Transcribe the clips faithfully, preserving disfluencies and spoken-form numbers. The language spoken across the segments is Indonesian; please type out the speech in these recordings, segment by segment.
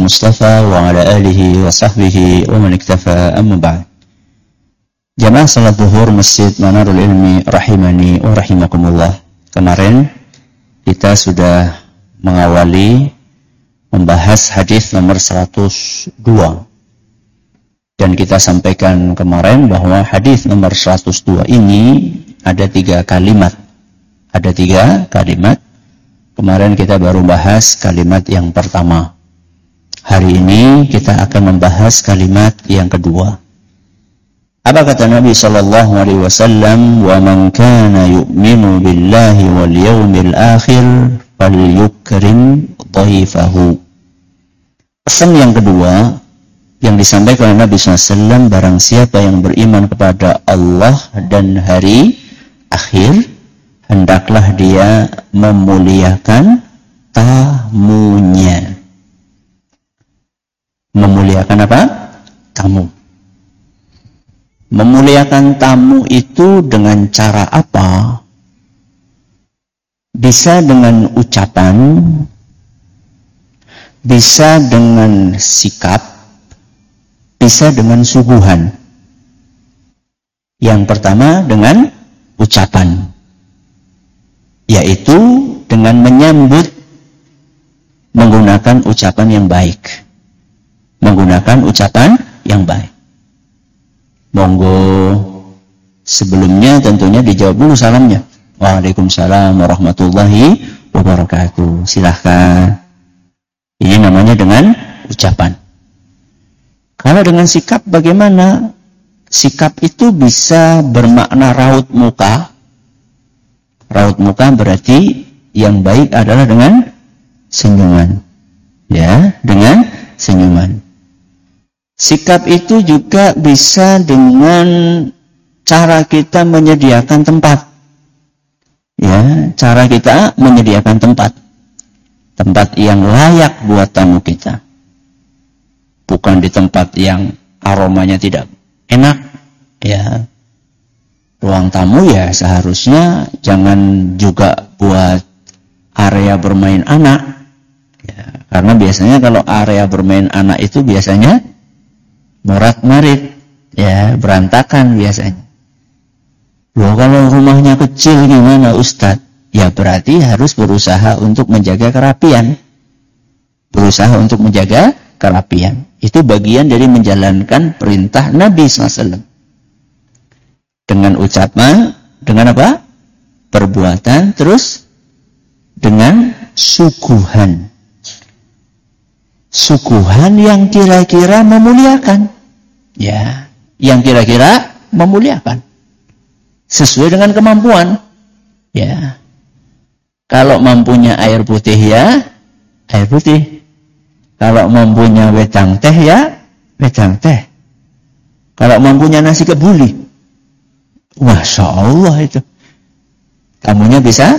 المصطفى وعلى آله وصحبه ومن اكتفى أما بعد. Jamaah salat zuhur Masjid Manarul Ilmi rahimani wa rahimakumullah. Kemarin kita sudah mengawali membahas hadis nomor seratus dua. Dan kita sampaikan kemarin bahwa hadis nomor seratus dua ini ada tiga kalimat. Ada tiga kalimat. Kemarin kita baru bahas kalimat yang pertama. Hari ini kita akan membahas kalimat yang kedua. Apa kata Nabi sallallahu alaihi wasallam, "Wa man kana yu'minu billahi wal yawmil akhir falyukrim dhaifahu." Pesan yang kedua yang disampaikan oleh Nabi sallallahu alaihi wasallam, barang siapa yang beriman kepada Allah dan hari akhir, hendaklah dia memuliakan tamunya. Memuliakan apa? Tamu. Memuliakan tamu itu dengan cara apa? Bisa dengan ucapan, bisa dengan sikap, bisa dengan suguhan. Yang pertama dengan ucapan, yaitu dengan menyambut menggunakan ucapan yang baik. Menggunakan ucapan yang baik. Monggo, sebelumnya tentunya dijawab dulu salamnya. Waalaikumsalam warahmatullahi wabarakatuh. Silahkan. Ini namanya dengan ucapan. Kalau dengan sikap bagaimana? Sikap itu bisa bermakna raut muka. Raut muka berarti yang baik adalah dengan senyuman. Ya, dengan senyuman. Sikap itu juga bisa dengan cara kita menyediakan tempat. Ya, cara kita menyediakan tempat. Tempat yang layak buat tamu kita. Bukan di tempat yang aromanya tidak enak. Ya. Ruang tamu ya seharusnya jangan juga buat area bermain anak. Ya, karena biasanya kalau area bermain anak itu biasanya morat-marit, ya, berantakan biasanya. Loh, kalau rumahnya kecil gimana Ustadz? Ya berarti harus berusaha untuk menjaga kerapian. Berusaha untuk menjaga kerapian. Itu bagian dari menjalankan perintah Nabi sallallahu alaihi wasallam. Dengan ucapan, dengan apa? Perbuatan, terus dengan suguhan. Suguhan yang kira-kira memuliakan. Ya, yang kira-kira memuliakan. Sesuai dengan kemampuan. Ya. Kalau mampunya air putih ya, air putih. Kalau mampunya wedang teh ya, wedang teh. Kalau mampunya nasi kebuli, Masya Allah itu. Tamunya bisa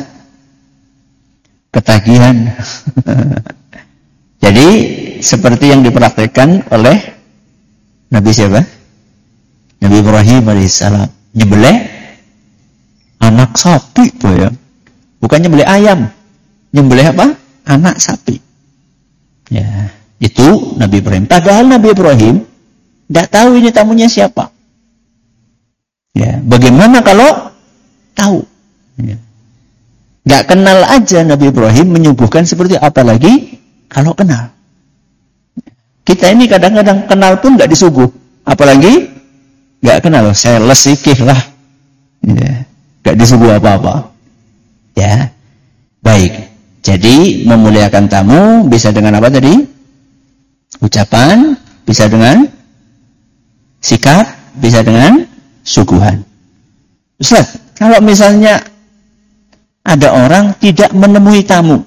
ketagihan. Jadi, seperti yang dipraktikkan oleh Nabi siapa? Nabi Ibrahim alaihissalam. Nyembelih anak sapi tuh ya. Bukan nyembelih ayam. Nyembelih apa? Anak sapi. Ya, itu Nabi Ibrahim. Padahal Nabi Ibrahim tidak tahu ini tamunya siapa. Ya, bagaimana kalau tahu? Ya. Gak kenal aja Nabi Ibrahim menyuguhkan seperti apa lagi kalau kenal. Kita ini kadang-kadang kenal pun gak disuguh. Apalagi gak kenal. Saya lesikih lah. Ya. Gak disuguh apa-apa. Ya. Baik. Jadi memuliakan tamu bisa dengan apa tadi? Ucapan. Bisa dengan sikap. Bisa dengan suguhan. Ustaz, kalau misalnya ada orang tidak menemui tamu,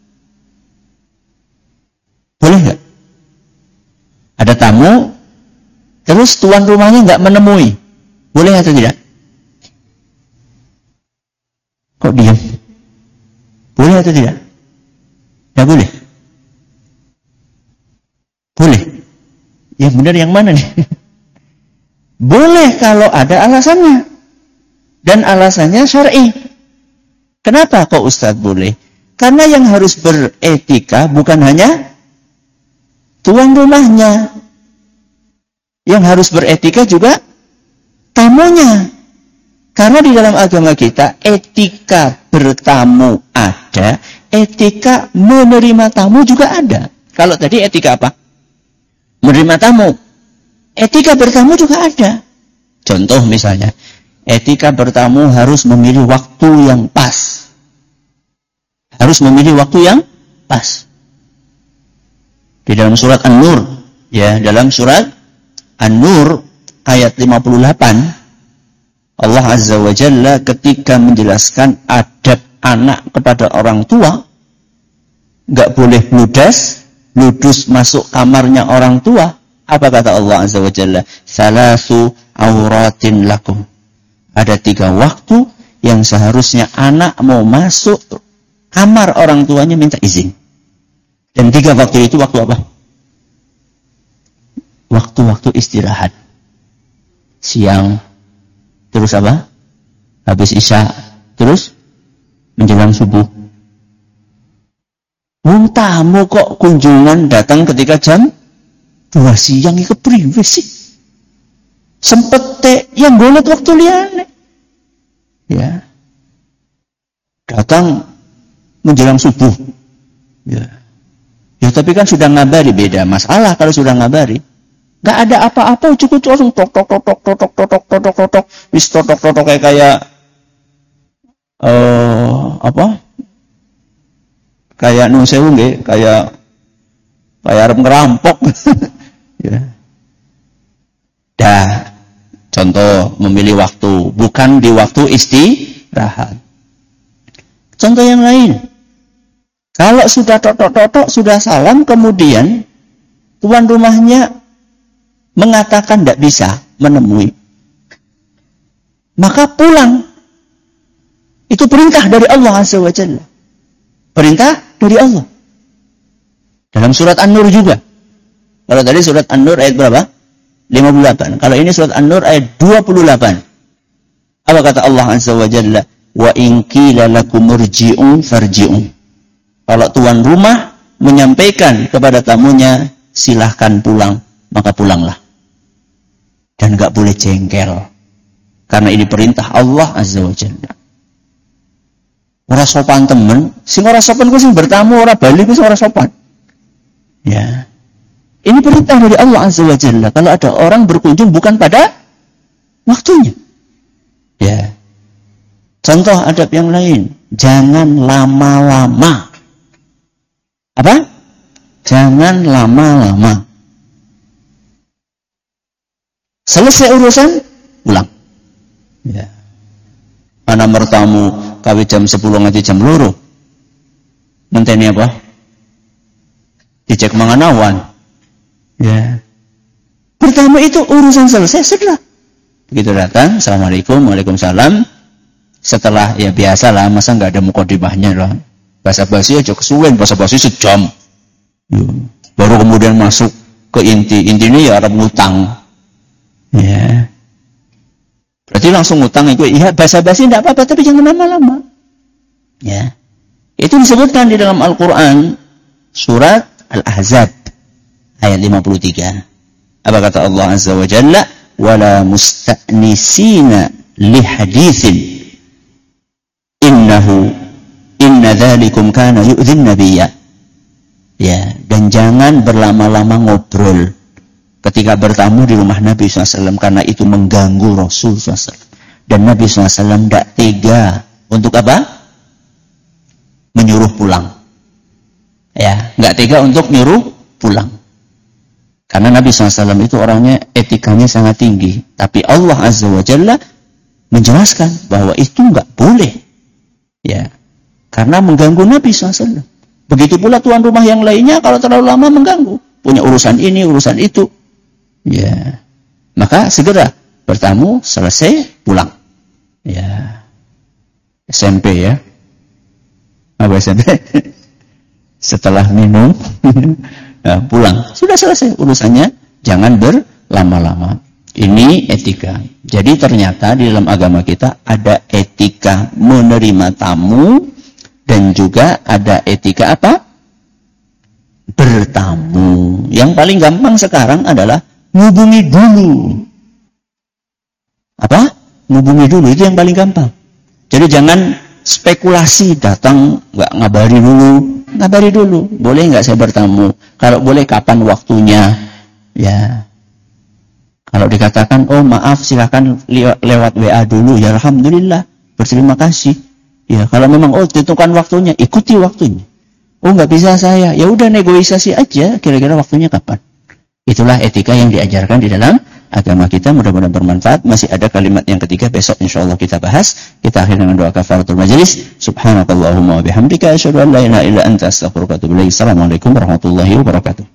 boleh gak? Ada tamu, terus tuan rumahnya nggak menemui, boleh atau tidak? Kok diam? Boleh atau tidak? Tidak boleh. Boleh. Yang benar yang mana nih? Boleh kalau ada alasannya, dan alasannya syar'i. Kenapa kok Ustadz boleh? Karena yang harus beretika bukan hanya tuan rumahnya. Yang harus beretika juga tamunya. Karena di dalam agama kita, etika bertamu ada, etika menerima tamu juga ada. Kalau tadi etika apa? Menerima tamu. Etika bertamu juga ada. Contoh misalnya, etika bertamu harus memilih waktu yang pas. Harus memilih waktu yang pas. Di dalam surat An-Nur, ya, dalam surat An-Nur ayat lima puluh delapan, Allah Azza wa Jalla ketika menjelaskan adab anak kepada orang tua, nggak boleh ludas, ludus masuk kamarnya orang tua. Apa kata Allah Azza wa Jalla? Salasu auratin lakum. Ada tiga waktu yang seharusnya anak mau masuk kamar orang tuanya minta izin. Dan tiga waktu itu waktu apa? Waktu-waktu istirahat. Siang, terus apa? Habis isya, terus menjelang subuh. Wong tamu kok kunjungan datang ketika jam dua siang itu priwe sih? Sempet teh yang golet waktu liane. Ya. Datang menjelang subuh. Ya. Ya tapi kan sudah ngabari, beda masalah kalau sudah ngabari. Gak ada apa-apa, cukup langsung tok tok tok tok tok tok tok tok tok tok tok wis tok tok tok kayak kayak eh apa? Kayak nun sewu nggih, kayak kayak arep ngerampok. Ya. Dah, contoh memilih waktu, bukan di waktu istirahat. Contoh yang lain. Kalau sudah tok tok tok tok sudah salam, kemudian tuan rumahnya mengatakan tidak bisa menemui, maka pulang. Itu perintah dari Allah Azza wa Jalla. Perintah dari Allah. Dalam surat An-Nur juga. Kalau tadi surat An-Nur ayat berapa? lima puluh delapan. Kalau ini surat An-Nur ayat dua puluh delapan. Apa kata Allah Azza wa Jalla? Wa in qila lakum irji'u farji'u. Kalau tuan rumah menyampaikan kepada tamunya, silahkan pulang, maka pulanglah. Dan enggak boleh jengkel. Karena ini perintah Allah Azza wa Jalla. Ora sopan temen, sing ora sopan ku sing bertamu ora bali ku ora sopan. Ya. Ini perintah dari Allah Azza wa Jalla. Kalau ada orang berkunjung bukan pada waktunya. Ya. Contoh adab yang lain, jangan lama-lama. Apa? Jangan lama-lama. Selesai urusan, pulang. Ya. Ana mertamu kawe jam sepuluh ngaji jam loro. Ngenteni apa? Dicek manganawan. Ya. Pertama itu urusan selesai, sudah. Begitu datang, Assalamualaikum, Waalaikumsalam. Setelah, ya biasalah, masa nggak ada mukadimahnya lah. Basa-basi aja kesuwen, basa-basi sejam. Ya. Baru kemudian masuk ke inti. Intinya ya Arab ngutang. Ya. Berarti langsung ngutang itu, iya basa-basi tidak apa-apa, tapi jangan lama-lama. Ya. Itu disebutkan di dalam Al-Quran, surat Al-Ahzab, ayat lima puluh tiga. Apa kata Allah Azza wa Jalla? Wala musta'nisina lihadithin innahu inna dhalikum kana yu'dhin nabiyya. Ya, dan jangan berlama-lama ngobrol ketika bertamu di rumah Nabi shallallahu alaihi wasallam, karena itu mengganggu Rasul shallallahu alaihi wasallam. Dan Nabi shallallahu alaihi wasallam tidak tega untuk apa? Menyuruh pulang. Ya, nggak tega untuk nyuruh pulang. Karena Nabi shallallahu alaihi wasallam itu orangnya etikanya sangat tinggi. Tapi Allah Azza wa Jalla menjelaskan bahwa itu nggak boleh. Ya, karena mengganggu Nabi shallallahu alaihi wasallam. Begitu pula tuan rumah yang lainnya kalau terlalu lama mengganggu. Punya urusan ini, urusan itu. Ya, maka segera bertamu, selesai, pulang. Ya, S M P ya. Apa S M P? Setelah minum, nah, pulang. Sudah selesai urusannya, jangan berlama-lama. Ini etika. Jadi ternyata di dalam agama kita ada etika menerima tamu dan juga ada etika apa? bertamu. Yang paling gampang sekarang adalah ngubungi dulu. Apa? Ngubungi dulu, itu yang paling gampang. Jadi jangan spekulasi, datang nggak ngabari dulu. Ngabari dulu, boleh nggak saya bertamu? Kalau boleh kapan waktunya? Ya. Kalau dikatakan, oh maaf silakan lewat W A dulu, ya alhamdulillah, berterima kasih. Ya, kalau memang oh tentukan waktunya, ikuti waktunya. Oh nggak bisa saya, ya udah negosiasi aja, kira-kira waktunya kapan. Itulah etika yang diajarkan di dalam agama kita, mudah-mudahan bermanfaat. Masih ada kalimat yang ketiga, besok insyaallah kita bahas. Kita akhiri dengan doa kafaratul majelis. Subhanakallahumma wa bihamdika asyhadu an la ilaha illa anta astaghfiruka wa atubu ilaik. Assalamualaikum warahmatullahi wabarakatuh.